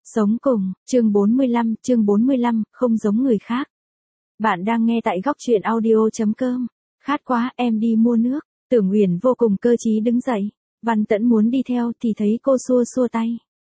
Sống cùng, chương 45, không giống người khác. Bạn đang nghe tại góc truyện audio.com. Khát quá, em đi mua nước. Tưởng Huyền vô cùng cơ trí đứng dậy. Văn Tẫn muốn đi theo thì thấy cô xua xua tay.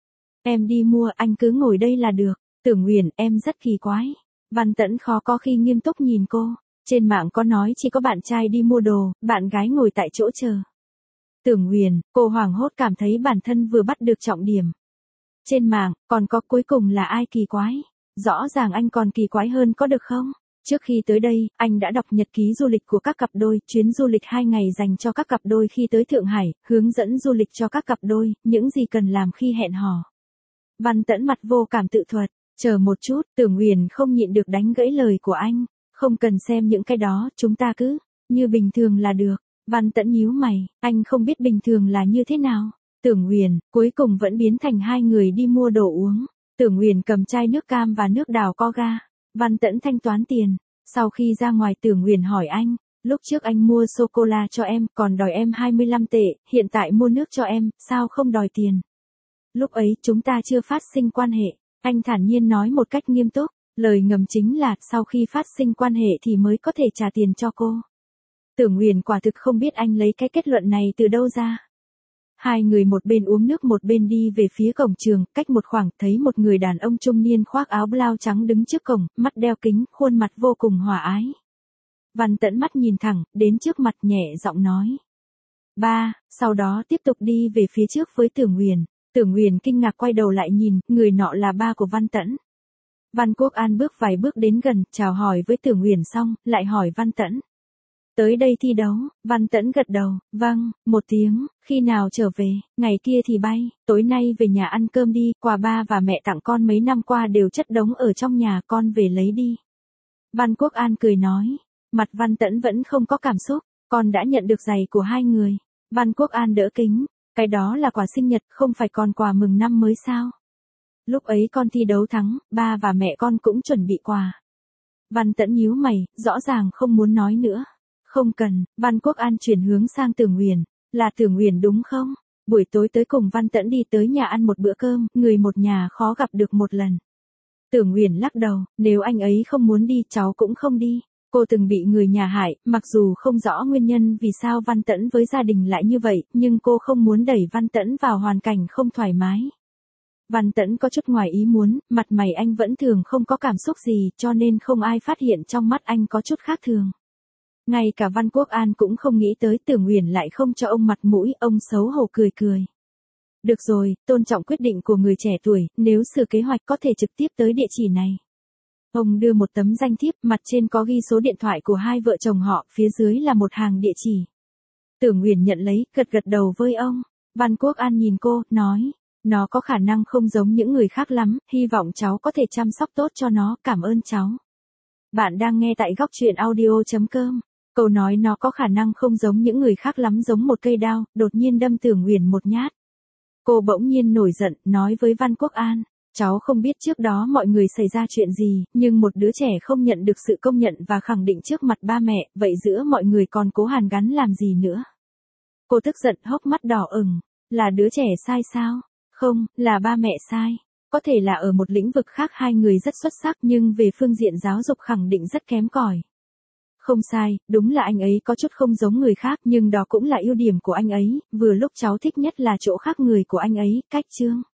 Em đi mua, anh cứ ngồi đây là được. Tưởng Huyền, em rất kỳ quái. Văn Tẫn khó có khi nghiêm túc nhìn cô. Trên mạng có nói chỉ có bạn trai đi mua đồ, bạn gái ngồi tại chỗ chờ. Tưởng Huyền, cô hoảng hốt cảm thấy bản thân vừa bắt được trọng điểm. Trên mạng, còn có cuối cùng là ai kỳ quái? Rõ ràng anh còn kỳ quái hơn có được không? Trước khi tới đây, anh đã đọc nhật ký du lịch của các cặp đôi, chuyến du lịch 2 ngày dành cho các cặp đôi khi tới Thượng Hải, hướng dẫn du lịch cho các cặp đôi, những gì cần làm khi hẹn hò. Văn Tẫn mặt vô cảm tự thuật, chờ một chút, Tưởng Huyền không nhịn được đánh gãy lời của anh, không cần xem những cái đó, chúng ta cứ, như bình thường là được. Văn Tẫn nhíu mày, anh không biết bình thường là như thế nào. Tưởng Huyền, cuối cùng vẫn biến thành hai người đi mua đồ uống. Tưởng Huyền cầm chai nước cam và nước đào co ga. Văn Tẫn thanh toán tiền. Sau khi ra ngoài Tưởng Huyền hỏi anh, lúc trước anh mua sô-cô-la cho em, còn đòi em 25 tệ, hiện tại mua nước cho em, sao không đòi tiền? Lúc ấy chúng ta chưa phát sinh quan hệ. Anh thản nhiên nói một cách nghiêm túc, lời ngầm chính là sau khi phát sinh quan hệ thì mới có thể trả tiền cho cô. Tưởng Huyền quả thực không biết anh lấy cái kết luận này từ đâu ra. Hai người một bên uống nước một bên đi về phía cổng trường, cách một khoảng thấy một người đàn ông trung niên khoác áo blau trắng đứng trước cổng, mắt đeo kính, khuôn mặt vô cùng hòa ái. Văn Tẫn mắt nhìn thẳng, đến trước mặt nhẹ giọng nói. Ba, sau đó tiếp tục đi về phía trước với Tưởng Huyền. Tưởng Huyền kinh ngạc quay đầu lại nhìn, người nọ là ba của Văn Tẫn. Văn Quốc An bước vài bước đến gần, chào hỏi với Tưởng Huyền xong, lại hỏi Văn Tẫn. Tới đây thi đấu, Văn Tẫn gật đầu, vâng, một tiếng, khi nào trở về, ngày kia thì bay, tối nay về nhà ăn cơm đi, quà ba và mẹ tặng con mấy năm qua đều chất đống ở trong nhà, con về lấy đi. Văn Quốc An cười nói, mặt Văn Tẫn vẫn không có cảm xúc, con đã nhận được giày của hai người. Văn Quốc An đỡ kính, cái đó là quà sinh nhật, không phải còn quà mừng năm mới sao? Lúc ấy con thi đấu thắng, ba và mẹ con cũng chuẩn bị quà. Văn Tẫn nhíu mày, rõ ràng không muốn nói nữa. Không cần, Văn Quốc An chuyển hướng sang Tưởng Huyền, là Tưởng Huyền đúng không? Buổi tối tới cùng Văn Tẫn đi tới nhà ăn một bữa cơm, người một nhà khó gặp được một lần. Tưởng Huyền lắc đầu, nếu anh ấy không muốn đi cháu cũng không đi. Cô từng bị người nhà hại, mặc dù không rõ nguyên nhân vì sao Văn Tẫn với gia đình lại như vậy, nhưng cô không muốn đẩy Văn Tẫn vào hoàn cảnh không thoải mái. Văn Tẫn có chút ngoài ý muốn, mặt mày anh vẫn thường không có cảm xúc gì, cho nên không ai phát hiện trong mắt anh có chút khác thường. Ngay cả Văn Quốc An cũng không nghĩ tới Tưởng Huyền lại không cho ông mặt mũi, ông xấu hổ cười cười. Được rồi, tôn trọng quyết định của người trẻ tuổi, nếu sửa kế hoạch có thể trực tiếp tới địa chỉ này. Ông đưa một tấm danh thiếp, mặt trên có ghi số điện thoại của hai vợ chồng họ, phía dưới là một hàng địa chỉ. Tưởng Huyền nhận lấy, gật gật đầu với ông. Văn Quốc An nhìn cô, nói, nó có khả năng không giống những người khác lắm, hy vọng cháu có thể chăm sóc tốt cho nó, cảm ơn cháu. Bạn đang nghe tại góc truyện audio.com. Câu nói nó có khả năng không giống những người khác lắm giống một cây đao, đột nhiên đâm Tưởng Huyền một nhát. Cô bỗng nhiên nổi giận, nói với Văn Quốc An, cháu không biết trước đó mọi người xảy ra chuyện gì, nhưng một đứa trẻ không nhận được sự công nhận và khẳng định trước mặt ba mẹ, vậy giữa mọi người còn cố hàn gắn làm gì nữa. Cô tức giận hốc mắt đỏ ửng, là đứa trẻ sai sao? Không, là ba mẹ sai. Có thể là ở một lĩnh vực khác hai người rất xuất sắc nhưng về phương diện giáo dục khẳng định rất kém cỏi. Không sai, đúng là anh ấy có chút không giống người khác nhưng đó cũng là ưu điểm của anh ấy, vừa lúc cháu thích nhất là chỗ khác người của anh ấy, cách chương.